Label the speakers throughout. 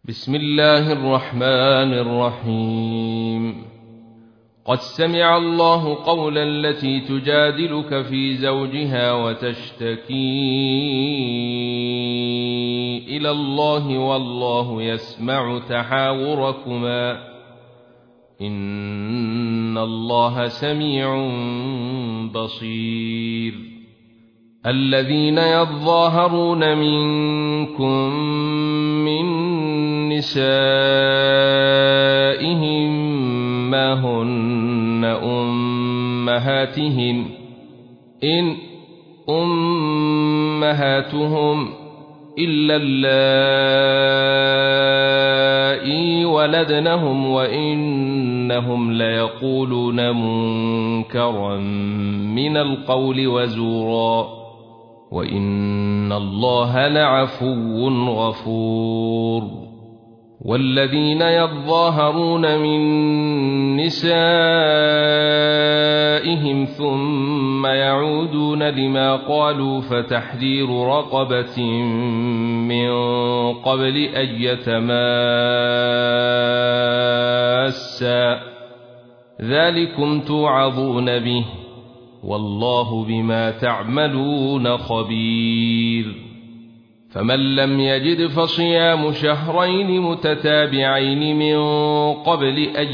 Speaker 1: بسم الله الرحمن الرحيم. قد سمع الله قولا التي تجادلك في زوجها وتشتكي إلى الله والله يسمع تحاوركما إن الله سميع بصير. الذين يظاهرون منكم من نسائهم ما هن أمهاتهم إن أمهاتهم إلا اللائي ولدنهم وإنهم ليقولون منكرا من القول وزورا وإن الله لعفو غفور. والذين يظاهرون من نسائهم ثم يعودون لما قالوا فتحرير رقبة من قبل أن يتماسا ذلكم توعظون به والله بما تعملون خبير. فمن لم يجد فصيام شهرين متتابعين من قبل أن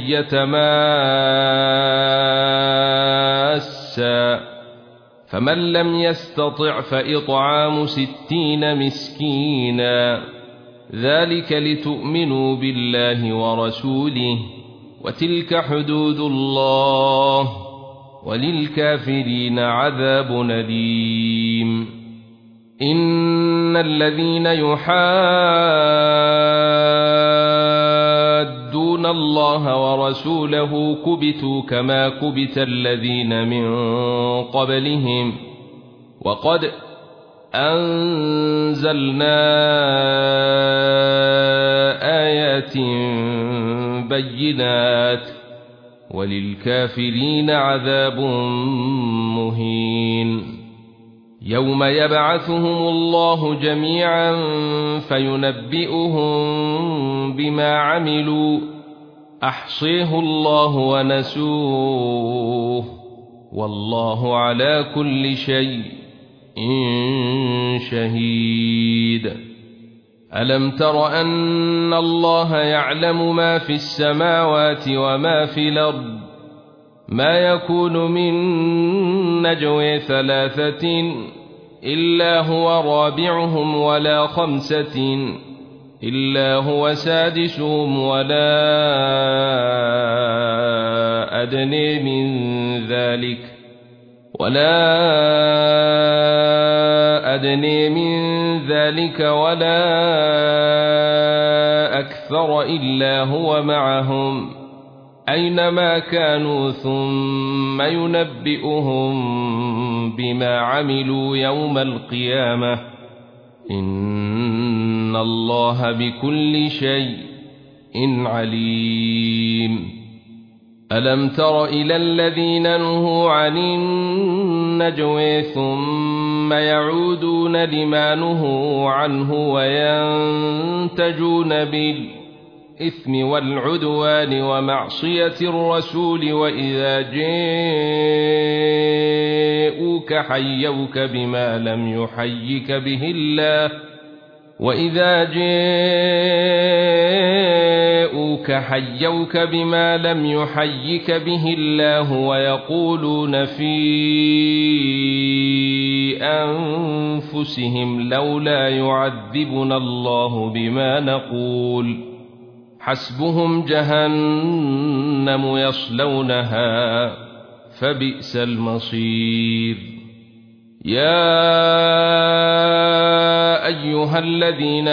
Speaker 1: يتماسا فمن لم يستطع فإطعام 60 مسكينا ذلك لتؤمنوا بالله ورسوله وتلك حدود الله وللكافرين عذاب أليم. إن الذين يحادون الله ورسوله كبتوا كما كبت الذين من قبلهم وقد أنزلنا آيات بينات وللكافرين عذاب مهين. يوم يبعثهم الله جميعا فينبئهم بما عملوا أحصيه الله ونسوه والله على كل شيء شهيد. ألم تر أن الله يعلم ما في السماوات وما في الأرض ما يكون من نجوى 3 إلا هو رابعهم ولا 5 إلا هو سادسهم ولا أدنى من ذلك ولا أكثر إلا هو معهم أينما كانوا ثم ينبئهم بما عملوا يوم القيامة إن الله بكل شيء عليم. ألم تر إلى الذين نهوا عن النجوى ثم يعودون لما نهوا عنه وينتجون بالإثم والعدوان ومعصية الرسول وإذا جاءوك حيوك بما لم يحيك به الله ويقولون في أنفسهم لولا يعذبنا الله بما نقول حسبهم جهنم يصلونها فبئس المصير. يا أيها الذين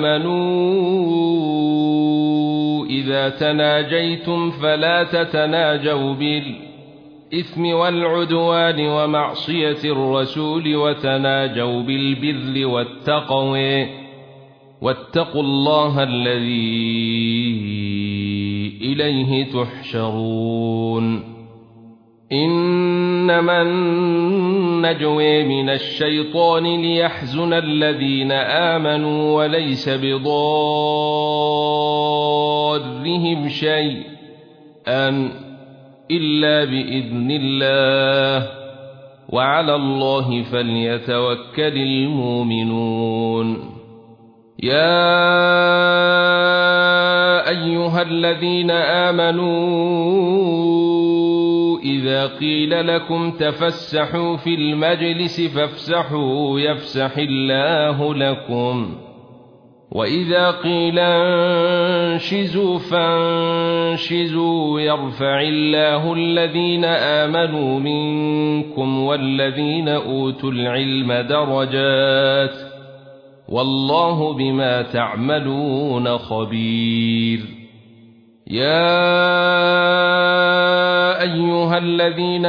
Speaker 1: آمنوا إذا تناجيتم فلا تتناجوا بالإثم والعدوان ومعصية الرسول وتناجوا بالبر والتقوى واتقوا الله الذي إليه تحشرون. إنما النجوى من الشيطان ليحزن الذين آمنوا وليس بضار فيهم شيئا إلا بإذن الله وعلى الله فليتوكل المؤمنون يا أيها الذين آمنوا إذا قيل لكم تفسحوا في المجلس فافسحوا يفسح الله لكم وإذا قيل انشزوا فانشزوا يرفع الله الذين آمنوا منكم والذين أوتوا العلم درجات والله بما تعملون خبير يا أيها الذين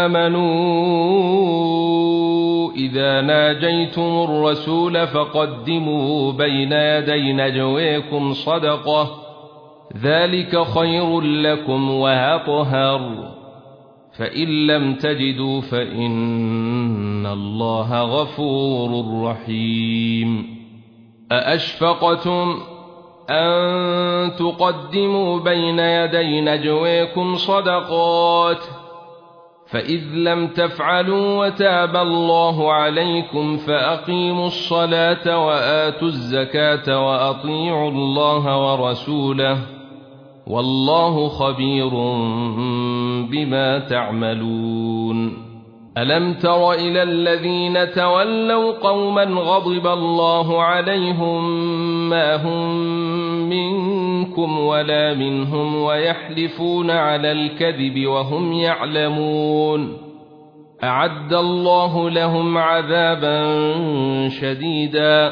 Speaker 1: آمنوا إذا ناجيتم الرسول فقدموا بين يدي نجويكم صدقة ذلك خير لكم وأطهر فإن لم تجدوا فإن الله غفور رحيم أأشفقتم أن تقدموا بين يدي نجويكم صدقات فإذ لم تفعلوا وتاب الله عليكم فأقيموا الصلاة وآتوا الزكاة وأطيعوا الله ورسوله والله خبير بما تعملون ألم تر إلى الذين تولوا قوما غضب الله عليهم ما هم منكم ولا منهم ويحلفون على الكذب وهم يعلمون أعد الله لهم عذابا شديدا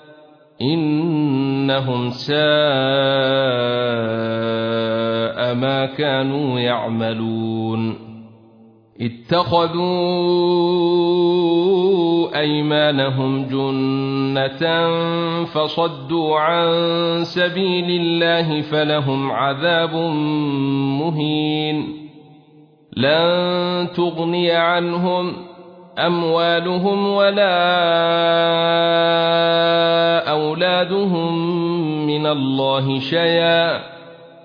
Speaker 1: إنهم ساء ما كانوا يعملون اتخذوا أيمانهم جنة فصدوا عن سبيل الله فلهم عذاب مهين لن تغني عنهم أموالهم ولا أولادهم من الله شيئا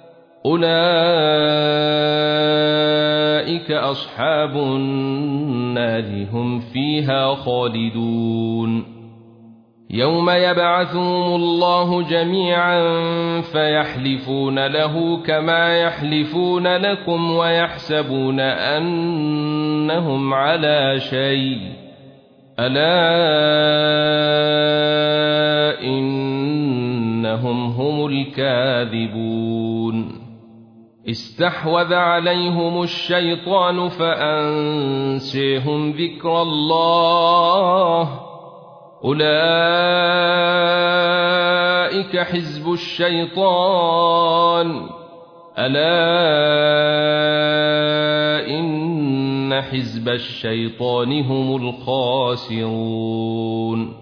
Speaker 1: أولئك أصحاب النار هم فيها خالدون يوم يبعثهم الله جميعا فيحلفون له كما يحلفون لكم ويحسبون أنهم على شيء ألا إنهم هم الكاذبون استحوذ عليهم الشيطان فأنسيهم ذكر الله أولئك حزب الشيطان ألا إن حزب الشيطان هم الخاسرون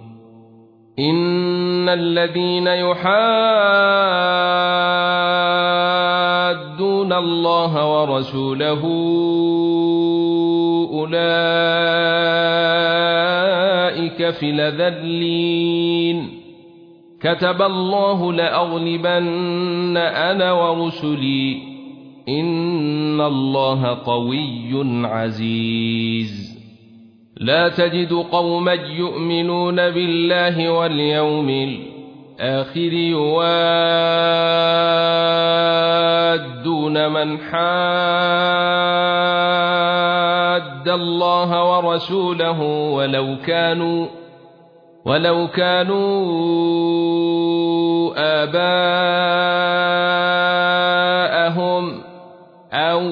Speaker 1: إن الذين يحادون الله ورسوله أولئك في الأذلين كتب الله لأغلبن أنا ورسلي إن الله قوي عزيز لا تجد قوما يؤمنون بالله واليوم الآخر يوادون من حاد الله ورسوله ولو كانوا آباءهم أو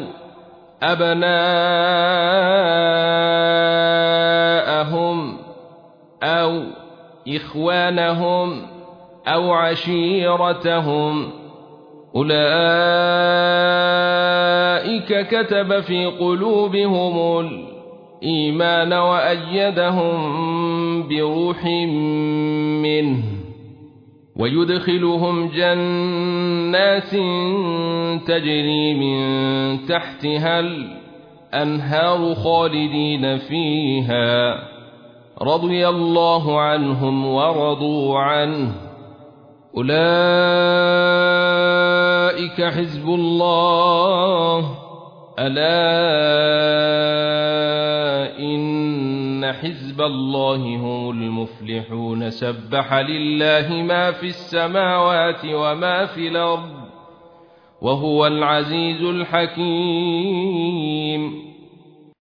Speaker 1: أبناءهم أو إخوانهم أو عشيرتهم أولئك كتب في قلوبهم الإيمان وأيدهم بروح منه ويدخلهم جنات تجري من تحتها الأنهار خالدين فيها رضي الله عنهم ورضوا عنه أولئك أولئك حزب الله ألا إن حزب الله هم المفلحون سبح لله ما في السماوات وما في الأرض وهو العزيز الحكيم